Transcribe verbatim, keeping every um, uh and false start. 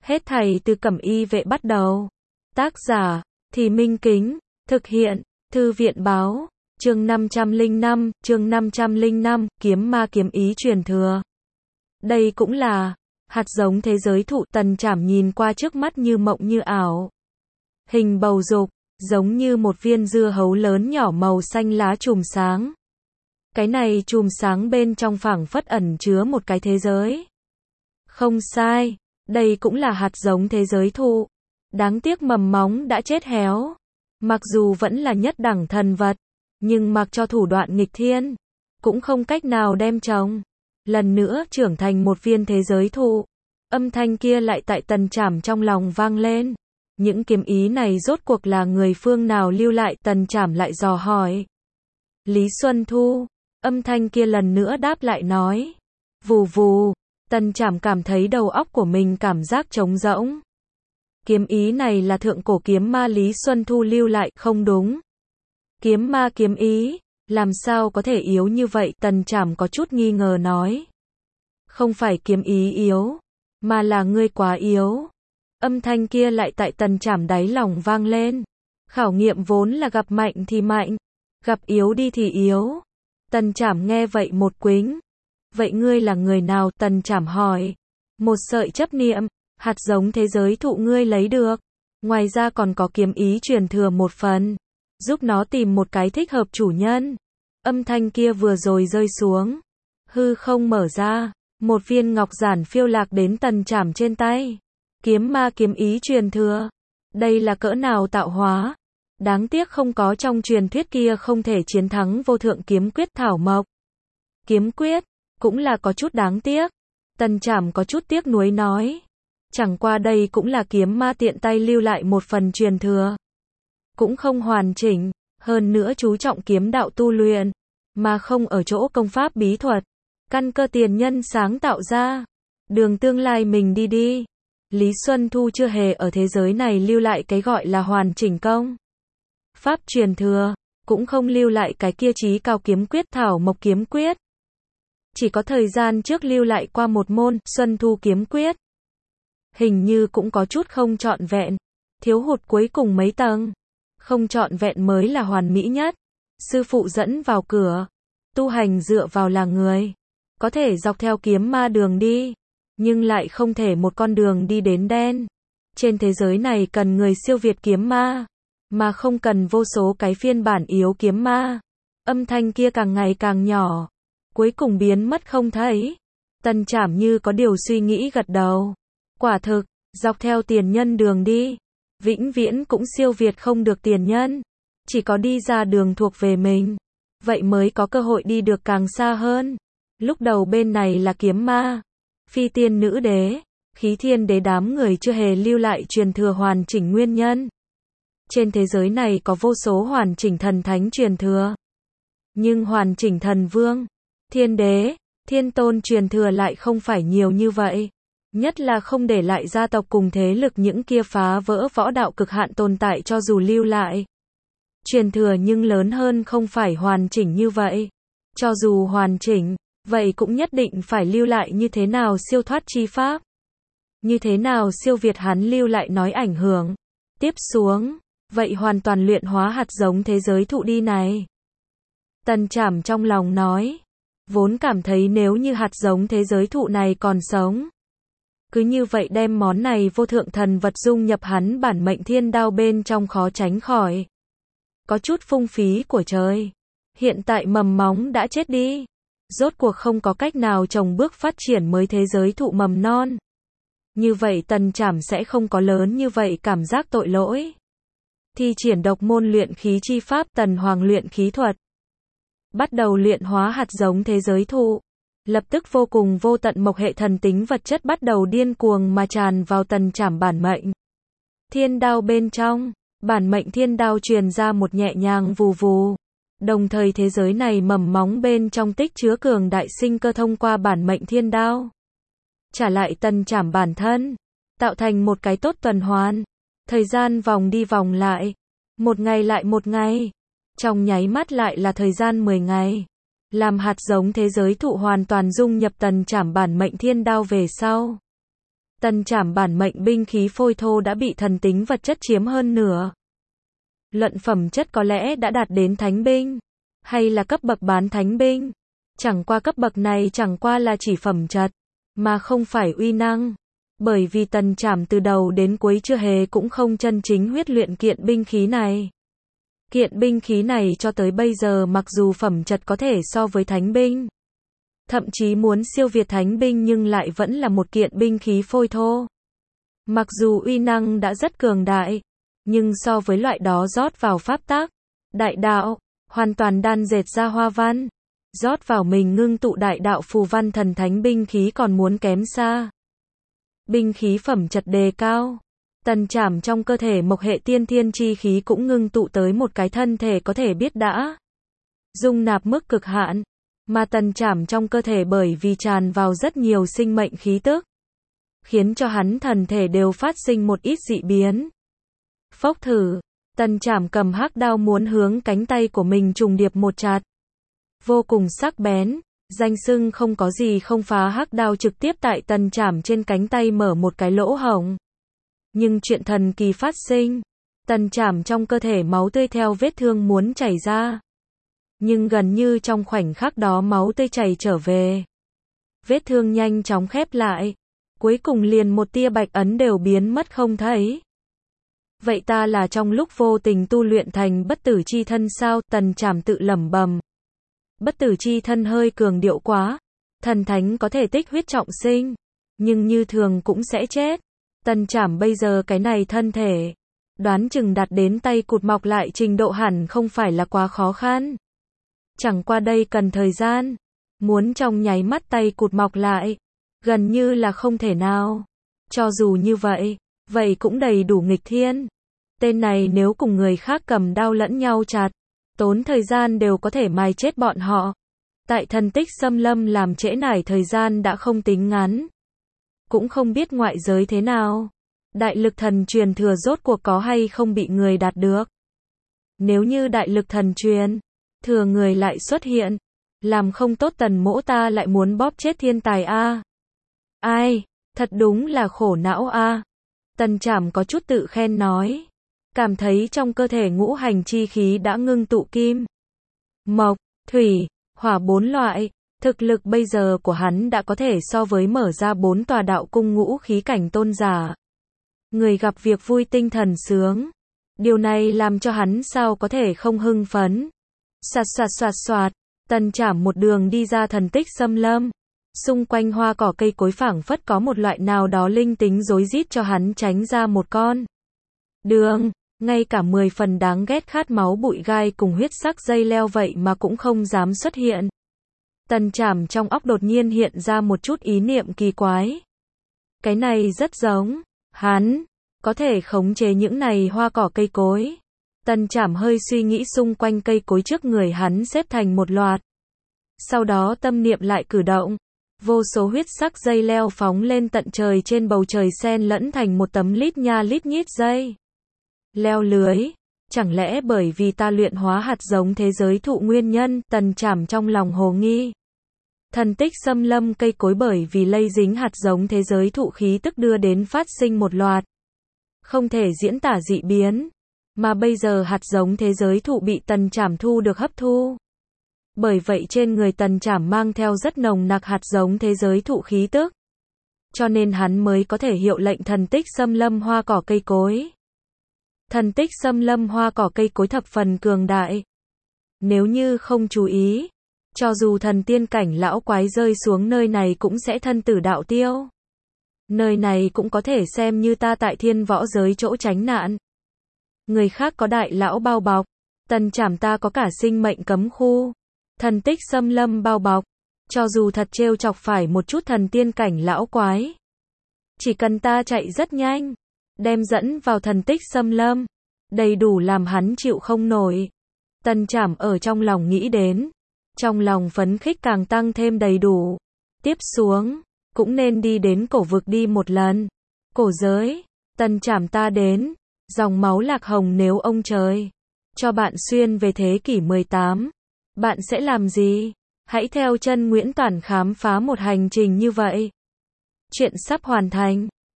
Hết thảy từ Cẩm Y Vệ bắt đầu. Tác giả, Thì Minh Kính, thực hiện, Thư viện báo, chương năm trăm lẻ năm, chương năm trăm lẻ năm, kiếm ma kiếm ý truyền thừa. Đây cũng là hạt giống thế giới thụ. Tần Trảm nhìn qua trước mắt như mộng như ảo. Hình bầu dục, giống như một viên dưa hấu lớn nhỏ màu xanh lá chùm sáng. Cái này chùm sáng bên trong phảng phất ẩn chứa một cái thế giới. Không sai, đây cũng là hạt giống thế giới thụ. Đáng tiếc mầm móng đã chết héo. Mặc dù vẫn là nhất đẳng thần vật, nhưng mặc cho thủ đoạn nghịch thiên, cũng không cách nào đem trồng. Lần nữa trưởng thành một viên thế giới thụ. Âm thanh kia lại tại Tần Trảm trong lòng vang lên. Những kiếm ý này rốt cuộc là người phương nào lưu lại? Tần Trảm lại dò hỏi. Lý Xuân Thu. Âm thanh kia lần nữa đáp lại nói. Vù vù. Tần Trảm cảm thấy đầu óc của mình cảm giác trống rỗng. Kiếm ý này là thượng cổ kiếm ma Lý Xuân Thu lưu lại, không đúng. Kiếm ma kiếm ý, làm sao có thể yếu như vậy? Tần Trảm có chút nghi ngờ nói. Không phải kiếm ý yếu, mà là ngươi quá yếu. Âm thanh kia lại tại Tần Trảm đáy lòng vang lên. Khảo nghiệm vốn là gặp mạnh thì mạnh, gặp yếu đi thì yếu. Tần Trảm nghe vậy một quĩnh. Vậy ngươi là người nào? Tần Trảm hỏi. Một sợi chấp niệm, hạt giống thế giới thụ ngươi lấy được. Ngoài ra còn có kiếm ý truyền thừa một phần. Giúp nó tìm một cái thích hợp chủ nhân. Âm thanh kia vừa rồi rơi xuống. Hư không mở ra. Một viên ngọc giản phiêu lạc đến Tần Trảm trên tay. Kiếm ma kiếm ý truyền thừa. Đây là cỡ nào tạo hóa. Đáng tiếc không có trong truyền thuyết kia không thể chiến thắng vô thượng kiếm quyết thảo mộc. Kiếm quyết, cũng là có chút đáng tiếc. Tần Trảm có chút tiếc nuối nói. Chẳng qua đây cũng là kiếm ma tiện tay lưu lại một phần truyền thừa. Cũng không hoàn chỉnh, hơn nữa chú trọng kiếm đạo tu luyện, mà không ở chỗ công pháp bí thuật. Căn cơ tiền nhân sáng tạo ra. Đường tương lai mình đi đi. Lý Xuân Thu chưa hề ở thế giới này lưu lại cái gọi là hoàn chỉnh công pháp truyền thừa, cũng không lưu lại cái kia chí cao kiếm quyết thảo mộc kiếm quyết. Chỉ có thời gian trước lưu lại qua một môn, Xuân Thu kiếm quyết. Hình như cũng có chút không trọn vẹn, thiếu hụt cuối cùng mấy tầng. Không trọn vẹn mới là hoàn mỹ nhất. Sư phụ dẫn vào cửa, tu hành dựa vào là người. Có thể dọc theo kiếm ma đường đi, nhưng lại không thể một con đường đi đến đen. Trên thế giới này cần người siêu việt kiếm ma, mà không cần vô số cái phiên bản yếu kiếm ma. Âm thanh kia càng ngày càng nhỏ, cuối cùng biến mất không thấy. Tần Trảm như có điều suy nghĩ gật đầu. Quả thực, dọc theo tiền nhân đường đi, vĩnh viễn cũng siêu việt không được tiền nhân. Chỉ có đi ra đường thuộc về mình, vậy mới có cơ hội đi được càng xa hơn. Lúc đầu bên này là kiếm ma, phi tiên nữ đế, khí thiên đế đám người chưa hề lưu lại truyền thừa hoàn chỉnh nguyên nhân. Trên thế giới này có vô số hoàn chỉnh thần thánh truyền thừa. Nhưng hoàn chỉnh thần vương, thiên đế, thiên tôn truyền thừa lại không phải nhiều như vậy. Nhất là không để lại gia tộc cùng thế lực những kia phá vỡ võ đạo cực hạn tồn tại cho dù lưu lại truyền thừa nhưng lớn hơn không phải hoàn chỉnh như vậy. Cho dù hoàn chỉnh, vậy cũng nhất định phải lưu lại như thế nào siêu thoát chi pháp. Như thế nào siêu việt hắn lưu lại nói ảnh hưởng. Tiếp xuống, vậy hoàn toàn luyện hóa hạt giống thế giới thụ đi này. Tần Trảm trong lòng nói. Vốn cảm thấy nếu như hạt giống thế giới thụ này còn sống, cứ như vậy đem món này vô thượng thần vật dung nhập hắn bản mệnh thiên đao bên trong khó tránh khỏi có chút phung phí của trời. Hiện tại mầm móng đã chết đi, rốt cuộc không có cách nào trồng bước phát triển mới thế giới thụ mầm non. Như vậy Tần Trảm sẽ không có lớn như vậy cảm giác tội lỗi. Thi triển độc môn luyện khí chi pháp Tần Hoàng luyện khí thuật. Bắt đầu luyện hóa hạt giống thế giới thụ. Lập tức vô cùng vô tận mộc hệ thần tính vật chất bắt đầu điên cuồng mà tràn vào Tần Trảm bản mệnh thiên đao bên trong. Bản mệnh thiên đao truyền ra một nhẹ nhàng vù vù. Đồng thời thế giới này mầm móng bên trong tích chứa cường đại sinh cơ thông qua bản mệnh thiên đao trả lại Tần Trảm bản thân, tạo thành một cái tốt tuần hoàn. Thời gian vòng đi vòng lại, một ngày lại một ngày, trong nháy mắt lại là thời gian mười ngày. Làm hạt giống thế giới thụ hoàn toàn dung nhập Tần Trảm bản mệnh thiên đao về sau, Tần Trảm bản mệnh binh khí phôi thô đã bị thần tính vật chất chiếm hơn nửa. Luận phẩm chất có lẽ đã đạt đến thánh binh, hay là cấp bậc bán thánh binh. Chẳng qua cấp bậc này chẳng qua là chỉ phẩm chất, mà không phải uy năng. Bởi vì Tần Trảm từ đầu đến cuối chưa hề cũng không chân chính huyết luyện kiện binh khí này. Kiện binh khí này cho tới bây giờ mặc dù phẩm chất có thể so với thánh binh, thậm chí muốn siêu việt thánh binh nhưng lại vẫn là một kiện binh khí phôi thô. Mặc dù uy năng đã rất cường đại, nhưng so với loại đó rót vào pháp tắc, đại đạo, hoàn toàn đan dệt ra hoa văn, rót vào mình ngưng tụ đại đạo phù văn thần thánh binh khí còn muốn kém xa. Binh khí phẩm chất đề cao, Tần Trảm trong cơ thể mộc hệ tiên thiên chi khí cũng ngưng tụ tới một cái thân thể có thể biết đã dung nạp mức cực hạn, mà Tần Trảm trong cơ thể bởi vì tràn vào rất nhiều sinh mệnh khí tức, khiến cho hắn thần thể đều phát sinh một ít dị biến. Phốc thử, Tần Trảm cầm hắc đao muốn hướng cánh tay của mình trùng điệp một chặt. Vô cùng sắc bén, danh xưng không có gì không phá hắc đao trực tiếp tại Tần Trảm trên cánh tay mở một cái lỗ hổng. Nhưng chuyện thần kỳ phát sinh, Tần Trảm trong cơ thể máu tươi theo vết thương muốn chảy ra. Nhưng gần như trong khoảnh khắc đó máu tươi chảy trở về. Vết thương nhanh chóng khép lại, cuối cùng liền một tia bạch ấn đều biến mất không thấy. Vậy ta là trong lúc vô tình tu luyện thành bất tử chi thân sao? Tần Trảm tự lẩm bẩm. Bất tử chi thân hơi cường điệu quá, thần thánh có thể tích huyết trọng sinh, nhưng như thường cũng sẽ chết. Tần Trảm bây giờ cái này thân thể, đoán chừng đạt đến tay cụt mọc lại trình độ hẳn không phải là quá khó khăn. Chẳng qua đây cần thời gian, muốn trong nháy mắt tay cụt mọc lại, gần như là không thể nào. Cho dù như vậy, vậy cũng đầy đủ nghịch thiên. Tên này nếu cùng người khác cầm đao lẫn nhau chặt, tốn thời gian đều có thể mài chết bọn họ. Tại thần tích xâm lâm làm trễ nải thời gian đã không tính ngắn. Cũng không biết ngoại giới thế nào. Đại lực thần truyền thừa rốt cuộc có hay không bị người đạt được. Nếu như đại lực thần truyền thừa người lại xuất hiện, làm không tốt Tần mỗ ta lại muốn bóp chết thiên tài a. Ai, thật đúng là khổ não a. Tần Trảm có chút tự khen nói. Cảm thấy trong cơ thể ngũ hành chi khí đã ngưng tụ kim, mộc, thủy, hỏa bốn loại. Thực lực bây giờ của hắn đã có thể so với mở ra bốn tòa đạo cung ngũ khí cảnh tôn giả. Người gặp việc vui tinh thần sướng. Điều này làm cho hắn sao có thể không hưng phấn. Soạt soạt soạt soạt, Tần Trảm một đường đi ra thần tích xâm lâm. Xung quanh hoa cỏ cây cối phảng phất có một loại nào đó linh tính rối rít cho hắn tránh ra một con đường. Ngay cả mười phần đáng ghét khát máu bụi gai cùng huyết sắc dây leo vậy mà cũng không dám xuất hiện. Tần Trảm trong óc đột nhiên hiện ra một chút ý niệm kỳ quái. Cái này rất giống, hắn có thể khống chế những này hoa cỏ cây cối. Tần Trảm hơi suy nghĩ xung quanh cây cối trước người hắn xếp thành một loạt. Sau đó tâm niệm lại cử động. Vô số huyết sắc dây leo phóng lên tận trời trên bầu trời xen lẫn thành một tấm lít nha lít nhít dây leo lưới. Chẳng lẽ bởi vì ta luyện hóa hạt giống thế giới thụ nguyên nhân? Tần Trảm trong lòng hồ nghi. Thần tích xâm lâm cây cối bởi vì lây dính hạt giống thế giới thụ khí tức đưa đến phát sinh một loạt không thể diễn tả dị biến. Mà bây giờ hạt giống thế giới thụ bị Tần Trảm thu được hấp thu. Bởi vậy trên người Tần Trảm mang theo rất nồng nặc hạt giống thế giới thụ khí tức. Cho nên hắn mới có thể hiệu lệnh thần tích xâm lâm hoa cỏ cây cối. Thần tích xâm lâm hoa cỏ cây cối thập phần cường đại. Nếu như không chú ý, cho dù thần tiên cảnh lão quái rơi xuống nơi này cũng sẽ thân tử đạo tiêu. Nơi này cũng có thể xem như ta tại thiên võ giới chỗ tránh nạn. Người khác có đại lão bao bọc, Tần Trảm ta có cả sinh mệnh cấm khu. Thần tích xâm lâm bao bọc, cho dù thật trêu chọc phải một chút thần tiên cảnh lão quái, chỉ cần ta chạy rất nhanh, đem dẫn vào thần tích xâm lâm, đầy đủ làm hắn chịu không nổi. Tần Trảm ở trong lòng nghĩ đến, trong lòng phấn khích càng tăng thêm đầy đủ. Tiếp xuống, cũng nên đi đến cổ vực đi một lần. Cổ giới, Tần Trảm ta đến, dòng máu lạc hồng nếu ông trời cho bạn xuyên về thế kỷ mười tám, bạn sẽ làm gì? Hãy theo chân Nguyễn Toản khám phá một hành trình như vậy. Chuyện sắp hoàn thành.